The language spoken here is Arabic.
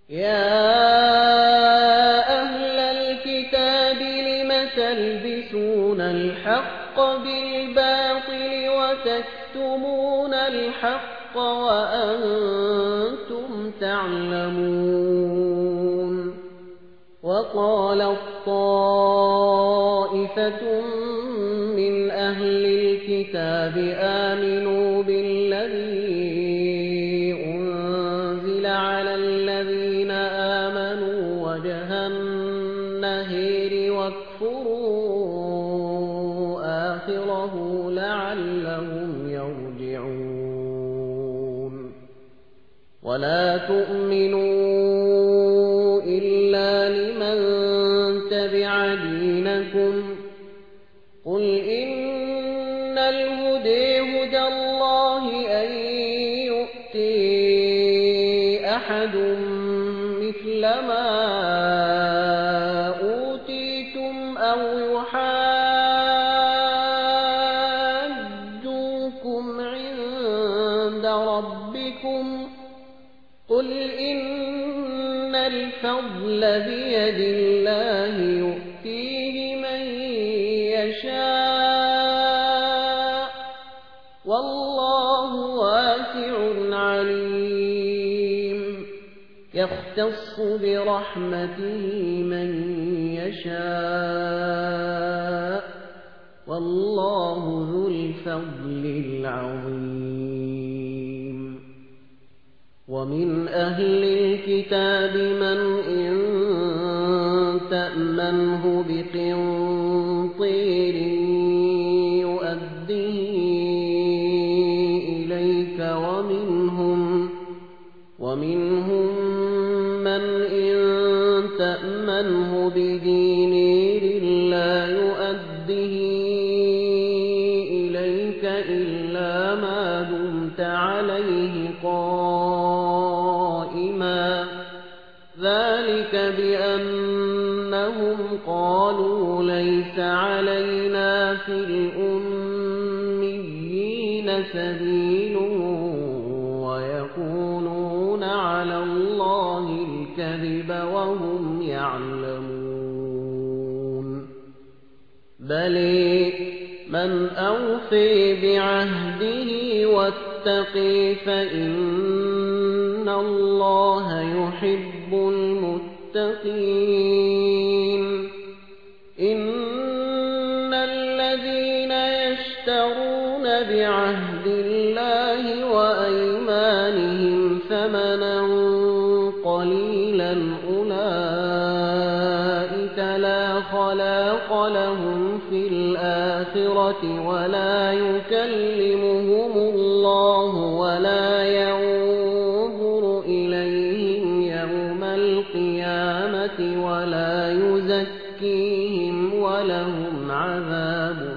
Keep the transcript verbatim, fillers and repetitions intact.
يا أهل الكتاب لم تلبسون الحق بالباطل وتكتمون الحق وأنتم تعلمون وقالت طائفة من أهل الكتاب آمنوا بالذي أنزل على الذين آمنوا وجه النهار واكفروا آخره لعلهم يرجعون ولا تؤمنوا إلا لمن تبع دينكم قل إن الهدى هدى الله أن يؤتي أحد مثل ما أوتيتم أو يحاجوكم عند ربكم قل إن الفضل بيد الله يؤتيه من يشاء والله واسع عليم يختص برحمته من يشاء والله ذو الفضل العظيم ومن أهل الكتاب من إن تأمنه بقنطير يؤديه إليك ومنهم ومنهم من إن تأمنه بدينار لا يؤديه إليك إلا ما دمت عليه قائما ذلك بأنهم قالوا ليس علينا في الأميين سبيل ويقولون على الله الكذب وهم يعلمون بل من أوفي بعهده واتقي فإن الله يحب المتقين إن الذين يشترون بعهد الله وأيمانهم ثمنا قليلا أولئك لا خلاق لهم في الآخرة ولا يكلمهم الله ولا ينظر إليهم يوم القيامة ولا يزكيهم ولهم عذاب